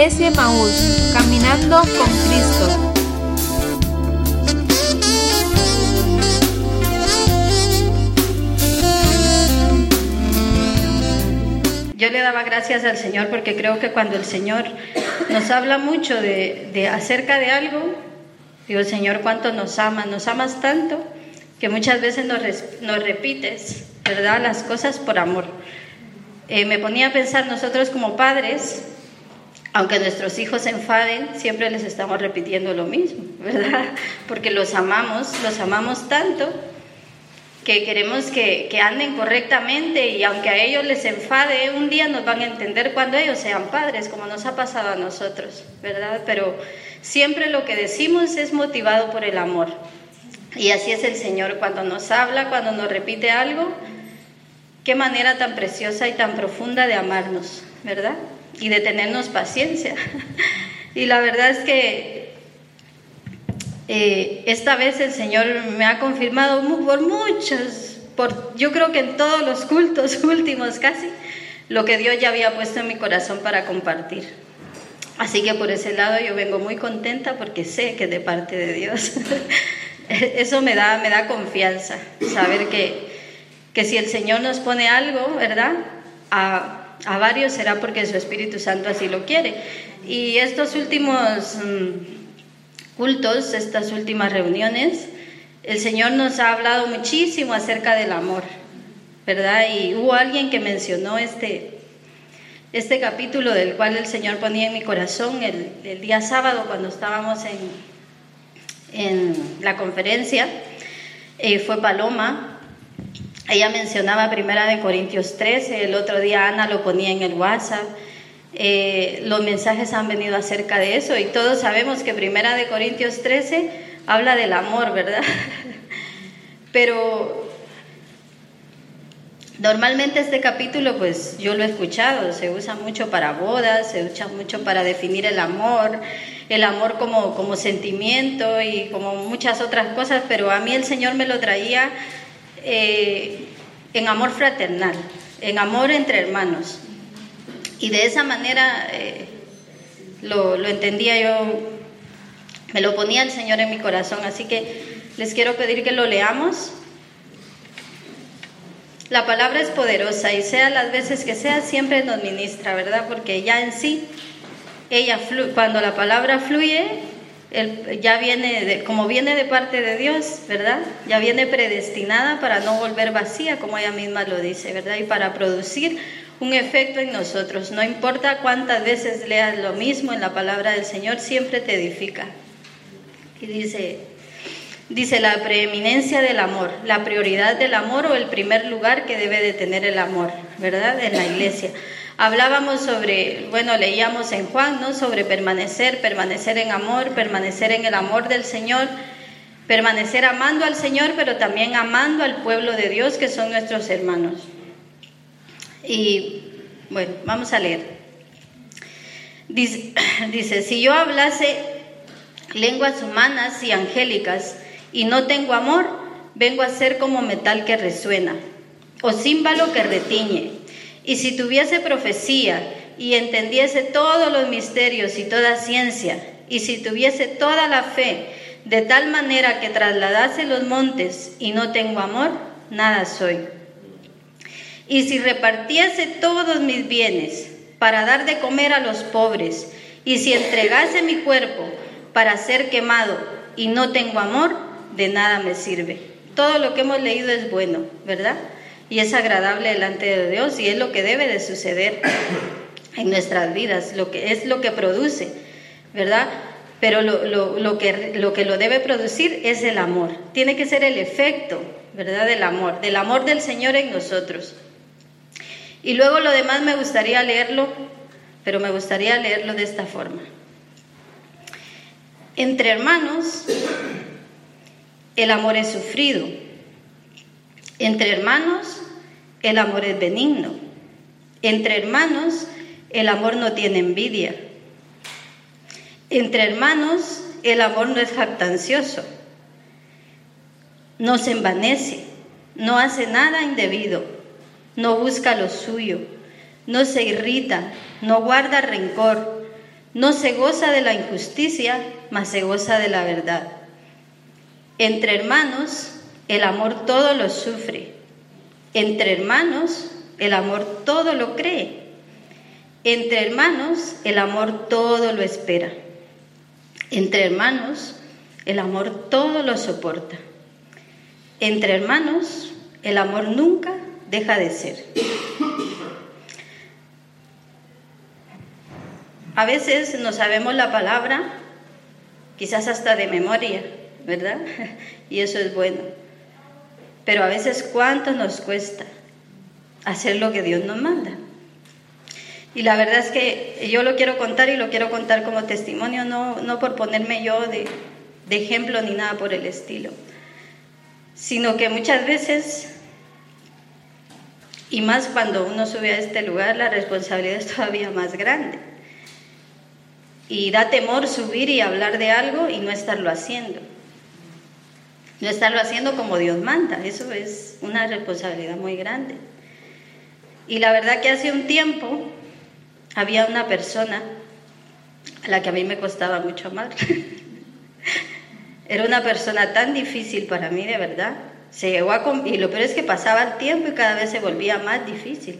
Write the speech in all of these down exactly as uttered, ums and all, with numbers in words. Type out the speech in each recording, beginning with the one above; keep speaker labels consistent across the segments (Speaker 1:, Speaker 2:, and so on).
Speaker 1: Iglesia Emaús, caminando con Cristo.
Speaker 2: Yo le daba gracias al Señor porque creo que cuando el Señor nos habla mucho de, de acerca de algo, digo, Señor, cuánto nos amas, nos amas tanto que muchas veces nos, nos repites, ¿verdad?, las cosas por amor. Eh, me ponía a pensar, nosotros como padres, aunque nuestros hijos se enfaden, siempre les estamos repitiendo lo mismo, ¿verdad? Porque los amamos, los amamos tanto que queremos que, que anden correctamente, y aunque a ellos les enfade, un día nos van a entender cuando ellos sean padres, como nos ha pasado a nosotros, ¿verdad? Pero siempre lo que decimos es motivado por el amor. Y así es el Señor cuando nos habla, cuando nos repite algo. Qué manera tan preciosa y tan profunda de amarnos, ¿verdad? Y de tenernos paciencia. Y la verdad es que eh, esta vez el Señor me ha confirmado por muchos, por, yo creo que en todos los cultos últimos casi, lo que Dios ya había puesto en mi corazón para compartir. Así que por ese lado yo vengo muy contenta porque sé que es de parte de Dios. Eso me da, me da confianza, saber que, que si el Señor nos pone algo, ¿verdad?, a A varios será porque su Espíritu Santo así lo quiere. Y estos últimos mm, cultos, estas últimas reuniones, el Señor nos ha hablado muchísimo acerca del amor, ¿verdad? Y hubo alguien que mencionó este, este capítulo del cual el Señor ponía en mi corazón el, el día sábado cuando estábamos en, en la conferencia. Eh, fue Paloma. Ella mencionaba Primera de Corintios trece, el otro día Ana lo ponía en el WhatsApp. Eh, los mensajes han venido acerca de eso y todos sabemos que Primera de Corintios trece habla del amor, ¿verdad? Pero normalmente este capítulo, pues yo lo he escuchado, se usa mucho para bodas, se usa mucho para definir el amor, el amor como, como sentimiento y como muchas otras cosas, pero a mí el Señor me lo traía Eh, en amor fraternal, en amor entre hermanos, y de esa manera eh, lo, lo entendía yo, me lo ponía el Señor en mi corazón. Así que les quiero pedir que lo leamos. La palabra es poderosa y sea las veces que sea siempre nos ministra, ¿verdad? Porque ya en sí ella flu- cuando la palabra fluye, El, ya viene, de, como viene de parte de Dios, ¿verdad? Ya viene predestinada para no volver vacía, como ella misma lo dice, ¿verdad? Y para producir un efecto en nosotros. No importa cuántas veces leas lo mismo en la palabra del Señor, siempre te edifica. Y dice, dice la preeminencia del amor, la prioridad del amor o el primer lugar que debe de tener el amor, ¿verdad? En la iglesia. Hablábamos sobre, bueno, leíamos en Juan, ¿no?, sobre permanecer, permanecer en amor, permanecer en el amor del Señor, permanecer amando al Señor, pero también amando al pueblo de Dios, que son nuestros hermanos. Y, bueno, vamos a leer. Dice, dice, si yo hablase lenguas humanas y angélicas y no tengo amor, vengo a ser como metal que resuena, o címbalo que retiñe. Y si tuviese profecía y entendiese todos los misterios y toda ciencia, y si tuviese toda la fe, de tal manera que trasladase los montes y no tengo amor, nada soy. Y si repartiese todos mis bienes para dar de comer a los pobres, y si entregase mi cuerpo para ser quemado y no tengo amor, de nada me sirve. Todo lo que hemos leído es bueno, ¿verdad? Y es agradable delante de Dios y es lo que debe de suceder en nuestras vidas, lo que es lo que produce, ¿verdad? Pero lo, lo, lo, que, lo que lo debe producir es el amor. Tiene que ser el efecto, ¿verdad?, del amor, del amor del Señor en nosotros. Y luego lo demás me gustaría leerlo, pero me gustaría leerlo de esta forma. Entre hermanos, el amor es sufrido. Entre hermanos, el amor es benigno. Entre hermanos, el amor no tiene envidia. Entre hermanos, el amor no es jactancioso. No se envanece, no hace nada indebido, no busca lo suyo, no se irrita, no guarda rencor, No se goza de la injusticia, mas se goza de la verdad. Entre hermanos, el amor todo lo sufre. Entre hermanos, el amor todo lo cree. Entre hermanos, el amor todo lo espera. Entre hermanos, el amor todo lo soporta. Entre hermanos, el amor nunca deja de ser. A veces no sabemos la palabra, quizás hasta de memoria, ¿verdad? Y eso es bueno. Pero a veces, ¿cuánto nos cuesta hacer lo que Dios nos manda? Y la verdad es que yo lo quiero contar y lo quiero contar como testimonio, no, no por ponerme yo de, de ejemplo ni nada por el estilo, sino que muchas veces, y más cuando uno sube a este lugar, la responsabilidad es todavía más grande. Y da temor subir y hablar de algo y no estarlo haciendo. No estarlo haciendo como Dios manda. Eso es una responsabilidad muy grande. Y la verdad que hace un tiempo había una persona a la que a mí me costaba mucho amar. Era una persona tan difícil para mí, de verdad. Se llegó a com- y lo peor es que pasaba el tiempo y cada vez se volvía más difícil.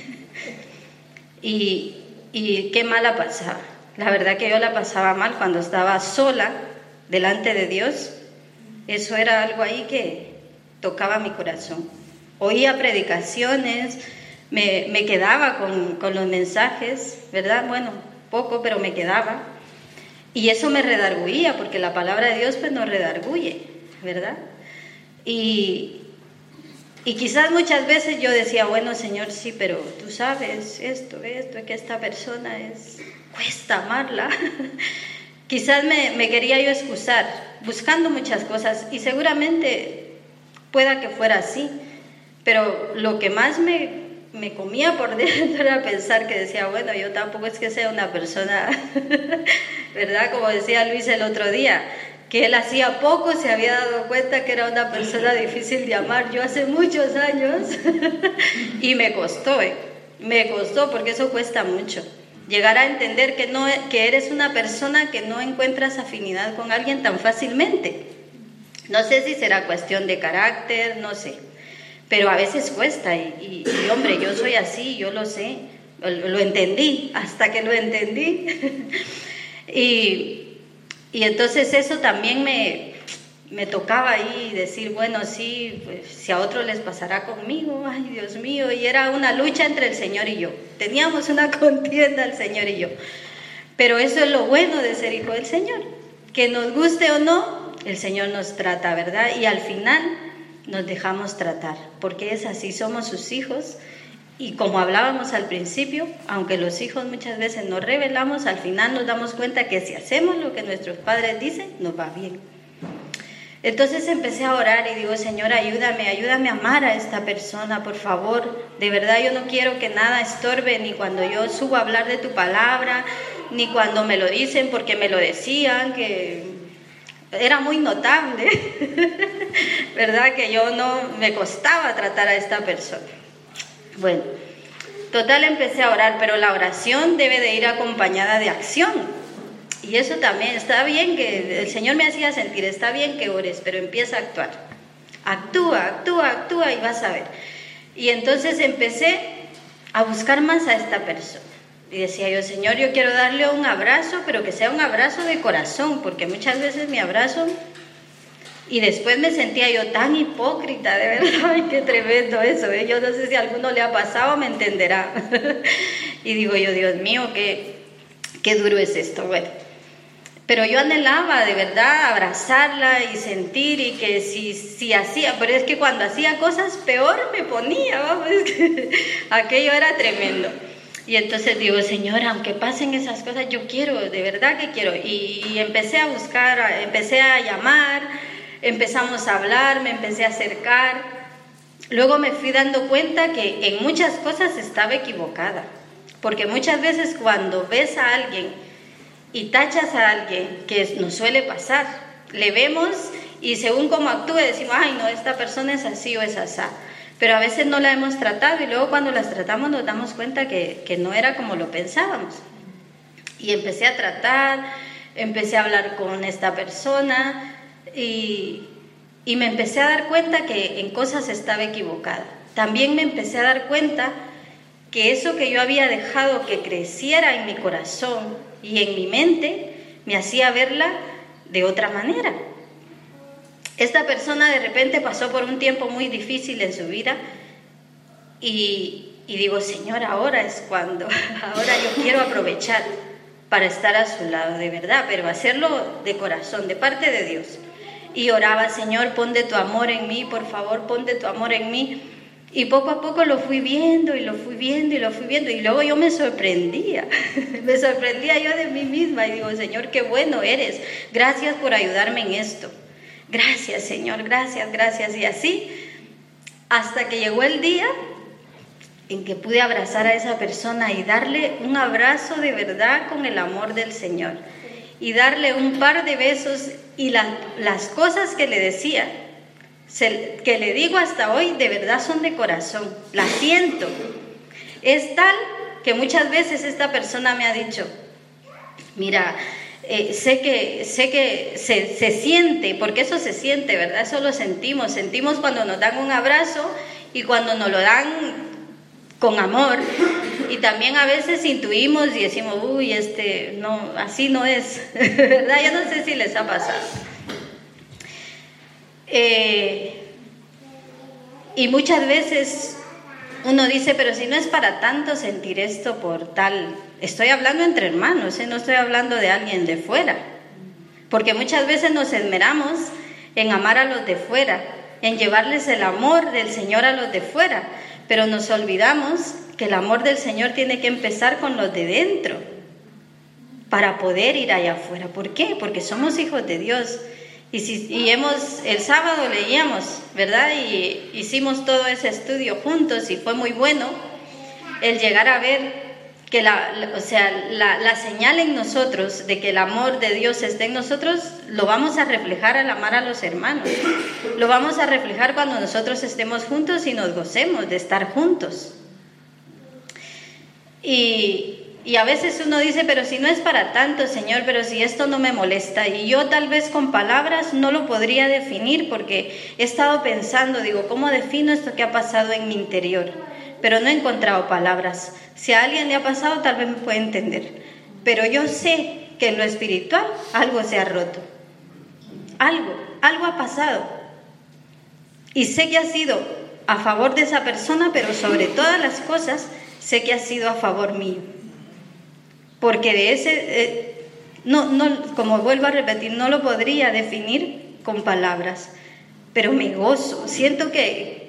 Speaker 2: y, y qué mala pasaba. La verdad que yo la pasaba mal cuando estaba sola delante de Dios. Eso era algo ahí que tocaba mi corazón. Oía predicaciones, me, me quedaba con, con los mensajes, ¿verdad? Bueno, poco, pero me quedaba. Y eso me redarguía, porque la palabra de Dios pues nos redarguye, ¿verdad? Y, y quizás muchas veces yo decía, bueno, Señor, sí, pero tú sabes esto, esto, que esta persona es... cuesta amarla. Quizás me, me quería yo excusar, buscando muchas cosas, y seguramente pueda que fuera así, pero lo que más me, me comía por dentro era pensar que decía, bueno, yo tampoco es que sea una persona, ¿verdad? Como decía Luis el otro día, que él hacía poco se había dado cuenta que era una persona difícil de amar. Yo hace muchos años, y me costó, ¿eh? Me costó, porque eso cuesta mucho. Llegar a entender que, no, que eres una persona que no encuentras afinidad con alguien tan fácilmente. No sé si será cuestión de carácter, no sé. Pero a veces cuesta. Y, y, y hombre, yo soy así, yo lo sé. Lo, lo entendí, hasta que lo entendí. y, y entonces eso también me... me tocaba ahí decir, bueno, sí, pues, si a otros les pasará conmigo, ay, Dios mío, y era una lucha entre el Señor y yo, teníamos una contienda el Señor y yo, pero eso es lo bueno de ser hijo del Señor, que nos guste o no, el Señor nos trata, ¿verdad? Y al final nos dejamos tratar, porque es así, somos sus hijos, y como hablábamos al principio, aunque los hijos muchas veces nos rebelamos, al final nos damos cuenta que si hacemos lo que nuestros padres dicen, nos va bien. Entonces empecé a orar y digo, Señor, ayúdame, ayúdame a amar a esta persona, por favor. De verdad yo no quiero que nada estorbe, ni cuando yo subo a hablar de tu palabra, ni cuando me lo dicen porque me lo decían, que era muy notable, ¿verdad? Que yo no, me costaba tratar a esta persona. Bueno, total empecé a orar, pero la oración debe de ir acompañada de acción. Y eso también, está bien que el Señor me hacía sentir, está bien que ores, pero empieza a actuar. Actúa, actúa, actúa y vas a ver. Y entonces empecé a buscar más a esta persona. Y decía yo, Señor, yo quiero darle un abrazo, pero que sea un abrazo de corazón, porque muchas veces mi abrazo... Y después me sentía yo tan hipócrita, de verdad, ay, qué tremendo eso, ¿eh? Yo no sé si a alguno le ha pasado, me entenderá. Y digo yo, Dios mío, qué, qué duro es esto, bueno. Pero yo anhelaba de verdad abrazarla y sentir, y que si, si hacía, pero es que cuando hacía cosas peor me ponía, vamos, es que aquello era tremendo. Y entonces digo, Señor, aunque pasen esas cosas, yo quiero, de verdad que quiero. Y, y empecé a buscar, empecé a llamar, empezamos a hablar, me empecé a acercar. Luego me fui dando cuenta que en muchas cosas estaba equivocada, porque muchas veces cuando ves a alguien y tachas a alguien, que nos suele pasar, le vemos y según cómo actúe decimos, ay no, esta persona es así o es asá, pero a veces no la hemos tratado y luego cuando las tratamos nos damos cuenta que, que no era como lo pensábamos. Y empecé a tratar, empecé a hablar con esta persona y, y me empecé a dar cuenta que en cosas estaba equivocada. También me empecé a dar cuenta que eso que yo había dejado que creciera en mi corazón y en mi mente me hacía verla de otra manera. Esta persona de repente pasó por un tiempo muy difícil en su vida y, y digo, Señor, ahora es cuando, ahora yo quiero aprovechar para estar a su lado, de verdad, pero hacerlo de corazón, de parte de Dios. Y oraba, Señor, pon de tu amor en mí, por favor, pon de tu amor en mí. Y poco a poco lo fui viendo y lo fui viendo y lo fui viendo y luego yo me sorprendía, me sorprendía yo de mí misma y digo, Señor, qué bueno eres, gracias por ayudarme en esto, gracias Señor, gracias, gracias. Y así hasta que llegó el día en que pude abrazar a esa persona y darle un abrazo de verdad con el amor del Señor y darle un par de besos y la, las cosas que le decía, Se, que le digo hasta hoy, de verdad son de corazón, la siento. Es tal que muchas veces esta persona me ha dicho, mira, eh, sé que, sé que se, se siente, porque eso se siente, ¿verdad? Eso lo sentimos, sentimos cuando nos dan un abrazo y cuando nos lo dan con amor, y también a veces intuimos y decimos, uy, este, no, así no es, ¿verdad? Yo no sé si les ha pasado. Eh, y muchas veces uno dice, pero si no es para tanto sentir esto por tal, estoy hablando entre hermanos, ¿eh? No estoy hablando de alguien de fuera, porque muchas veces nos esmeramos en amar a los de fuera, en llevarles el amor del Señor a los de fuera, pero nos olvidamos que el amor del Señor tiene que empezar con los de dentro para poder ir allá afuera. ¿Por qué? Porque somos hijos de Dios. Y, si, y hemos, el sábado leíamos, ¿verdad? Y hicimos todo ese estudio juntos y fue muy bueno el llegar a ver que la, la, o sea, la, la señal en nosotros de que el amor de Dios esté en nosotros, lo vamos a reflejar al amar a los hermanos. Lo vamos a reflejar cuando nosotros estemos juntos y nos gocemos de estar juntos. Y... Y a veces uno dice, pero si no es para tanto, Señor, pero si esto no me molesta. Y yo tal vez con palabras no lo podría definir porque he estado pensando, digo, ¿cómo defino esto que ha pasado en mi interior? Pero no he encontrado palabras. Si a alguien le ha pasado, tal vez me puede entender. Pero yo sé que en lo espiritual algo se ha roto. Algo, algo ha pasado. Y sé que ha sido a favor de esa persona, pero sobre todas las cosas, sé que ha sido a favor mío. Porque de ese, eh, no, no, como vuelvo a repetir, no lo podría definir con palabras, pero me gozo, siento que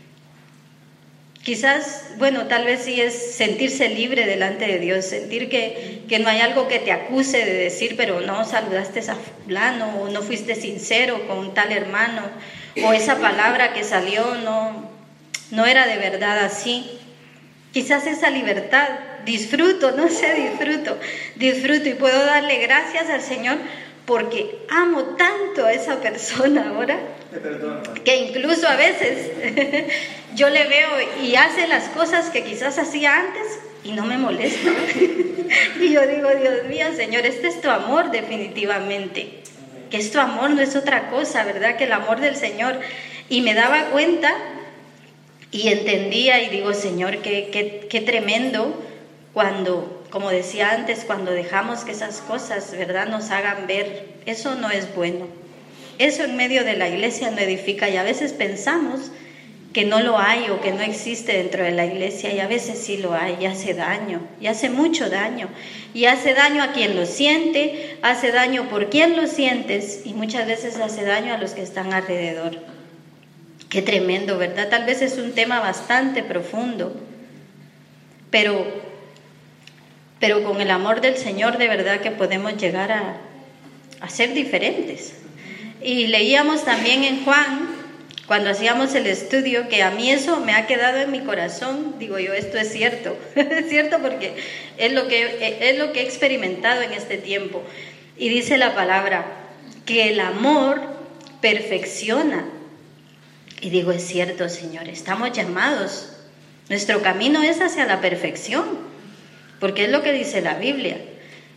Speaker 2: quizás, bueno, tal vez sí es sentirse libre delante de Dios, sentir que, que no hay algo que te acuse de decir, pero no saludaste a fulano, o no fuiste sincero con tal hermano, o esa palabra que salió no, no era de verdad así. Quizás esa libertad, disfruto, no sé, disfruto, disfruto y puedo darle gracias al Señor porque amo tanto a esa persona ahora que incluso a veces yo le veo y hace las cosas que quizás hacía antes y no me molesta. Y yo digo, Dios mío, Señor, este es tu amor definitivamente, que es tu amor, no es otra cosa, ¿verdad? Que el amor del Señor. Y me daba cuenta y entendía y digo, Señor, qué, qué, qué tremendo cuando, como decía antes, cuando dejamos que esas cosas, ¿verdad?, nos hagan ver, eso no es bueno. Eso en medio de la iglesia no edifica y a veces pensamos que no lo hay o que no existe dentro de la iglesia y a veces sí lo hay y hace daño, y hace mucho daño. Y hace daño a quien lo siente, hace daño por quien lo sientes y muchas veces hace daño a los que están alrededor. Qué tremendo, ¿verdad? Tal vez es un tema bastante profundo, pero, pero con el amor del Señor de verdad que podemos llegar a, a ser diferentes. Y leíamos también en Juan, cuando hacíamos el estudio, que a mí eso me ha quedado en mi corazón. Digo yo, esto es cierto, es cierto porque es lo que, es lo que he experimentado en este tiempo. Y dice la palabra, que el amor perfecciona. Y digo, es cierto, Señor, estamos llamados. Nuestro camino es hacia la perfección, porque es lo que dice la Biblia.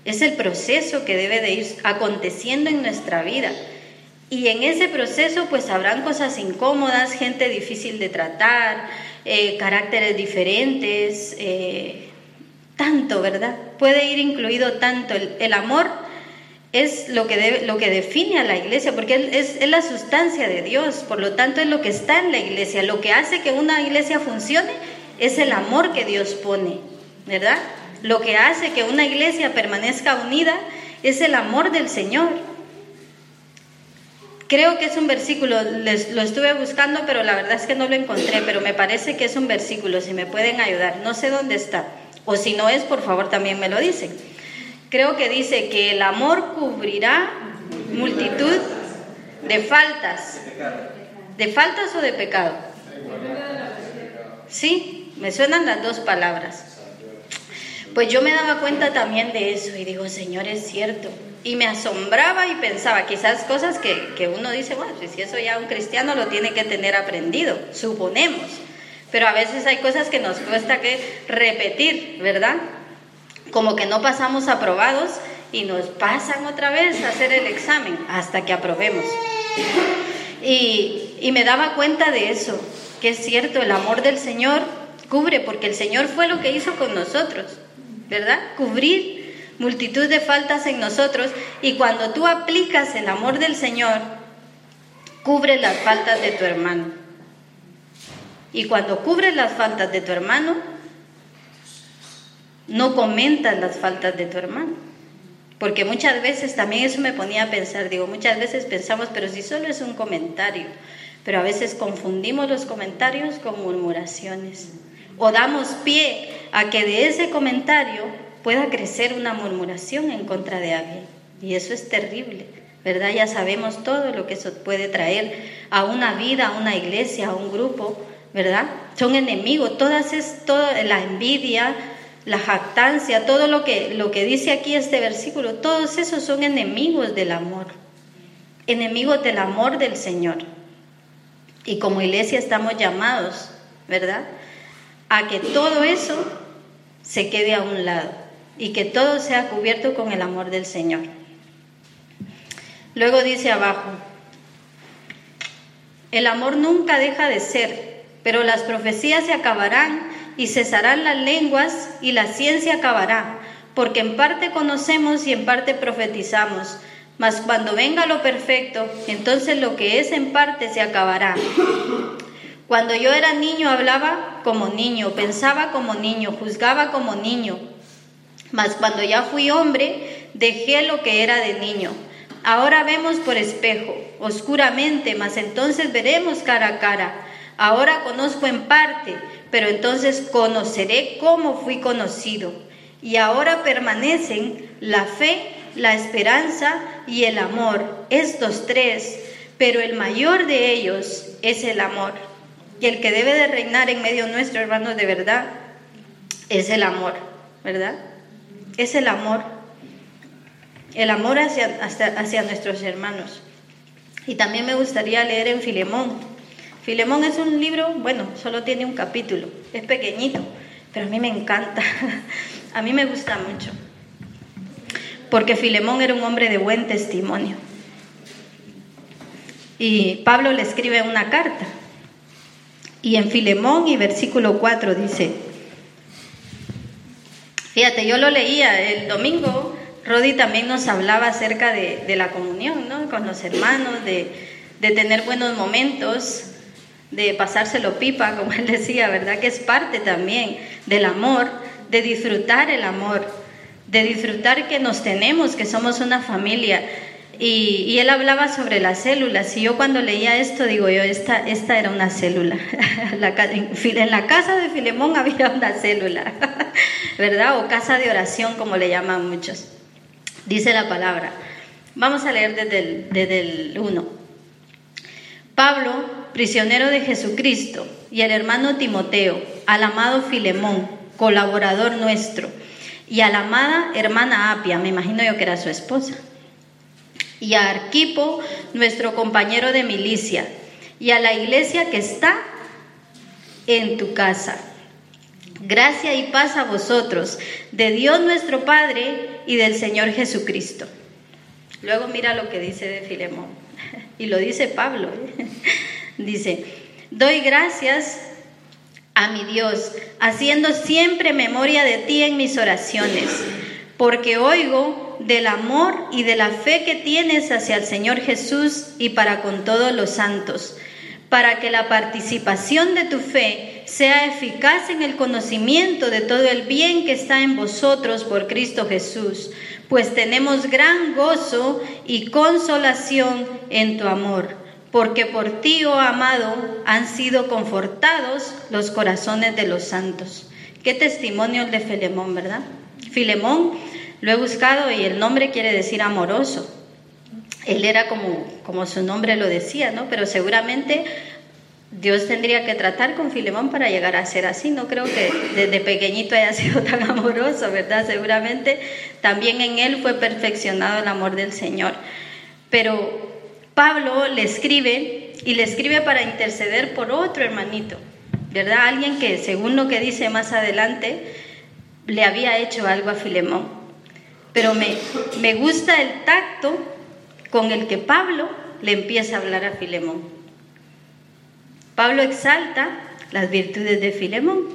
Speaker 2: es el proceso que debe de ir aconteciendo en nuestra vida. Y en ese proceso pues habrán cosas incómodas, gente difícil de tratar, eh, caracteres diferentes, eh, tanto, ¿verdad? Puede ir incluido tanto. El, el amor es lo que, debe, lo que define a la iglesia, porque es, es la sustancia de Dios, por lo tanto es lo que está en la iglesia. Lo que hace que una iglesia funcione es el amor que Dios pone, ¿verdad? Lo que hace que una iglesia permanezca unida es el amor del Señor. Creo que es un versículo, les, lo estuve buscando, pero la verdad es que no lo encontré, pero me parece que es un versículo, si me pueden ayudar, no sé dónde está, o si no es, por favor también me lo dicen. Creo que dice que el amor cubrirá multitud de faltas. ¿De faltas o de pecado? Sí, me suenan las dos palabras. Pues yo me daba cuenta también de eso y digo, Señor, es cierto. Y me asombraba y pensaba, quizás cosas que, que uno dice, bueno, pues si eso ya un cristiano lo tiene que tener aprendido, suponemos. Pero a veces hay cosas que nos cuesta que repetir, ¿verdad? Como que no pasamos aprobados y nos pasan otra vez a hacer el examen hasta que aprobemos. Y, y me daba cuenta de eso, que es cierto, el amor del Señor cubre, porque el Señor fue lo que hizo con nosotros, ¿verdad? Cubrir multitud de faltas en nosotros, y cuando tú aplicas el amor del Señor, cubre las faltas de tu hermano. Y cuando cubres las faltas de tu hermano, no comentas las faltas de tu hermano. Porque muchas veces también eso me ponía a pensar, digo, muchas veces pensamos, pero si solo es un comentario, pero a veces confundimos los comentarios con murmuraciones, o damos pie a que de ese comentario pueda crecer una murmuración en contra de alguien, y eso es terrible, ¿verdad? Ya sabemos todo lo que eso puede traer a una vida, a una iglesia, a un grupo, ¿verdad? Son enemigos, todas es toda la envidia, la jactancia, todo lo que, lo que dice aquí este versículo, todos esos son enemigos del amor, enemigos del amor del Señor. Y como iglesia estamos llamados, ¿verdad?, a que todo eso se quede a un lado y que todo sea cubierto con el amor del Señor. Luego dice abajo, el amor nunca deja de ser, pero las profecías se acabarán y cesarán las lenguas y la ciencia acabará, porque en parte conocemos y en parte profetizamos, mas cuando venga lo perfecto, entonces lo que es en parte se acabará. Cuando yo era niño hablaba como niño, pensaba como niño, juzgaba como niño, mas cuando ya fui hombre, dejé lo que era de niño. Ahora vemos por espejo, oscuramente, mas entonces veremos cara a cara. Ahora conozco en parte, pero entonces conoceré cómo fui conocido. Y ahora permanecen la fe, la esperanza y el amor, estos tres, pero el mayor de ellos es el amor. Y el que debe de reinar en medio nuestro, hermanos, de verdad, es el amor, ¿verdad? Es el amor. El amor hacia, hacia, hacia nuestros hermanos. Y también me gustaría leer en Filemón. Filemón es un libro, bueno, solo tiene un capítulo, es pequeñito, pero a mí me encanta, a mí me gusta mucho. Porque Filemón era un hombre de buen testimonio. Y Pablo le escribe una carta. Y en Filemón y versículo cuatro dice, fíjate, yo lo leía el domingo, Rodi también nos hablaba acerca de, de la comunión, ¿no?, con los hermanos, de, de tener buenos momentos, de pasárselo pipa, como él decía, ¿verdad?, que es parte también del amor, de disfrutar el amor, de disfrutar que nos tenemos, que somos una familia. Y, y él hablaba sobre las células, y yo cuando leía esto, digo yo, esta, esta era una célula. la, en, en la casa de Filemón había una célula, ¿verdad? O casa de oración, como le llaman muchos. Dice la palabra. Vamos a leer desde el, desde el uno. Pablo, prisionero de Jesucristo, y el hermano Timoteo, al amado Filemón, colaborador nuestro, y a la amada hermana Apia, me imagino yo que era su esposa, y a Arquipo, nuestro compañero de milicia, y a la iglesia que está en tu casa. Gracia y paz a vosotros, de Dios nuestro Padre y del Señor Jesucristo. Luego mira lo que dice de Filemón, y lo dice Pablo, ¿eh? Dice, doy gracias a mi Dios, haciendo siempre memoria de ti en mis oraciones, porque oigo del amor y de la fe que tienes hacia el Señor Jesús y para con todos los santos, para que la participación de tu fe sea eficaz en el conocimiento de todo el bien que está en vosotros por Cristo Jesús, pues tenemos gran gozo y consolación en tu amor, porque por ti, oh amado, han sido confortados los corazones de los santos. Qué testimonio el de Filemón, ¿verdad? Filemón, lo he buscado y el nombre quiere decir amoroso. Él era como, como su nombre lo decía, ¿no? Pero seguramente Dios tendría que tratar con Filemón para llegar a ser así. No creo que desde pequeñito haya sido tan amoroso, ¿verdad? Seguramente también en él fue perfeccionado el amor del Señor. Pero Pablo le escribe y le escribe para interceder por otro hermanito, ¿verdad? Alguien que, según lo que dice más adelante, le había hecho algo a Filemón. Pero me, me gusta el tacto con el que Pablo le empieza a hablar a Filemón. Pablo exalta las virtudes de Filemón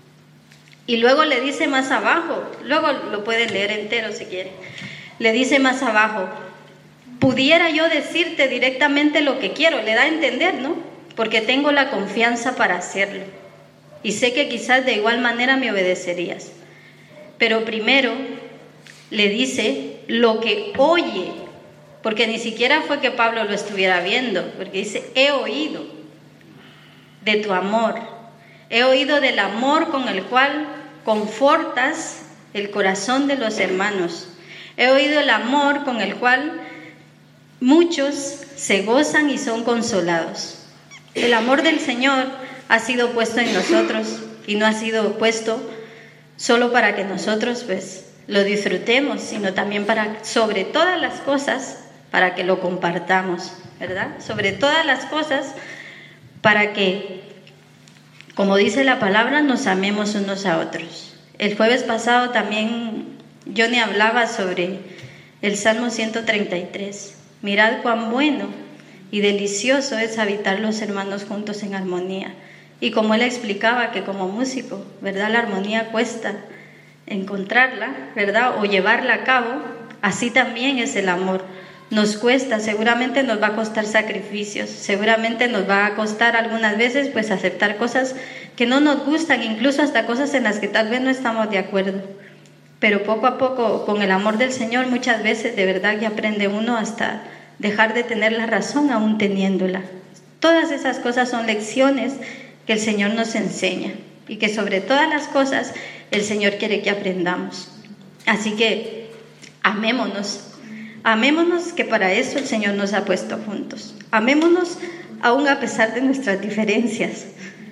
Speaker 2: y luego le dice más abajo, luego lo pueden leer entero si quieren, le dice más abajo, pudiera yo decirte directamente lo que quiero, le da a entender, ¿no? Porque tengo la confianza para hacerlo y sé que quizás de igual manera me obedecerías. Pero primero le dice lo que oye, porque ni siquiera fue que Pablo lo estuviera viendo, porque dice, he oído de tu amor, he oído del amor con el cual confortas el corazón de los hermanos, he oído el amor con el cual muchos se gozan y son consolados. El amor del Señor ha sido puesto en nosotros y no ha sido puesto solo para que nosotros pues lo disfrutemos, sino también para, sobre todas las cosas, para que lo compartamos, ¿verdad? Sobre todas las cosas, para que, como dice la palabra, nos amemos unos a otros. El jueves pasado también Johnny hablaba sobre el Salmo ciento treinta y tres. Mirad cuán bueno y delicioso es habitar los hermanos juntos en armonía. Y como él explicaba que como músico, ¿verdad? La armonía cuesta encontrarla, ¿verdad? O llevarla a cabo, así también es el amor. Nos cuesta, seguramente nos va a costar sacrificios, seguramente nos va a costar algunas veces pues aceptar cosas que no nos gustan, incluso hasta cosas en las que tal vez no estamos de acuerdo. Pero poco a poco, con el amor del Señor, muchas veces de verdad que aprende uno hasta dejar de tener la razón aún teniéndola. Todas esas cosas son lecciones que el Señor nos enseña y que sobre todas las cosas el Señor quiere que aprendamos. Así que amémonos. Amémonos, que para eso el Señor nos ha puesto juntos. Amémonos aún a pesar de nuestras diferencias.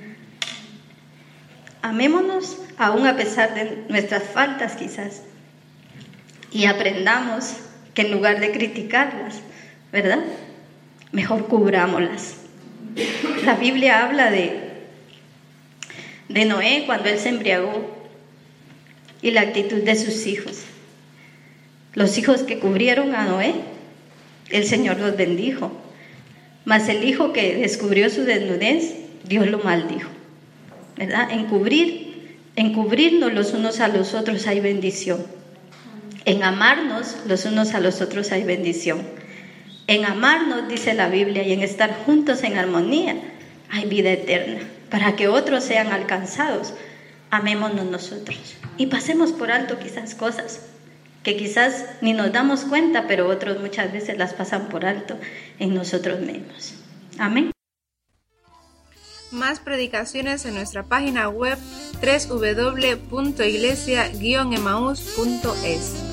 Speaker 2: Amémonos aún a pesar de nuestras faltas quizás. Y aprendamos que en lugar de criticarlas, ¿verdad? Mejor cubrámoslas. La Biblia habla de, de Noé cuando él se embriagó y la actitud de sus hijos. Los hijos que cubrieron a Noé, el Señor los bendijo. Mas el hijo que descubrió su desnudez, Dios lo maldijo. ¿Verdad? En cubrir, en cubrirnos los unos a los otros hay bendición. En amarnos los unos a los otros hay bendición. En amarnos, dice la Biblia, y en estar juntos en armonía, hay vida eterna. Para que otros sean alcanzados, amémonos nosotros. Y pasemos por alto quizás cosas que quizás ni nos damos cuenta, pero otros muchas veces las pasan por alto en nosotros mismos. Amén.
Speaker 1: Más predicaciones en nuestra página web doble u doble u doble u punto iglesia guion emaús punto es.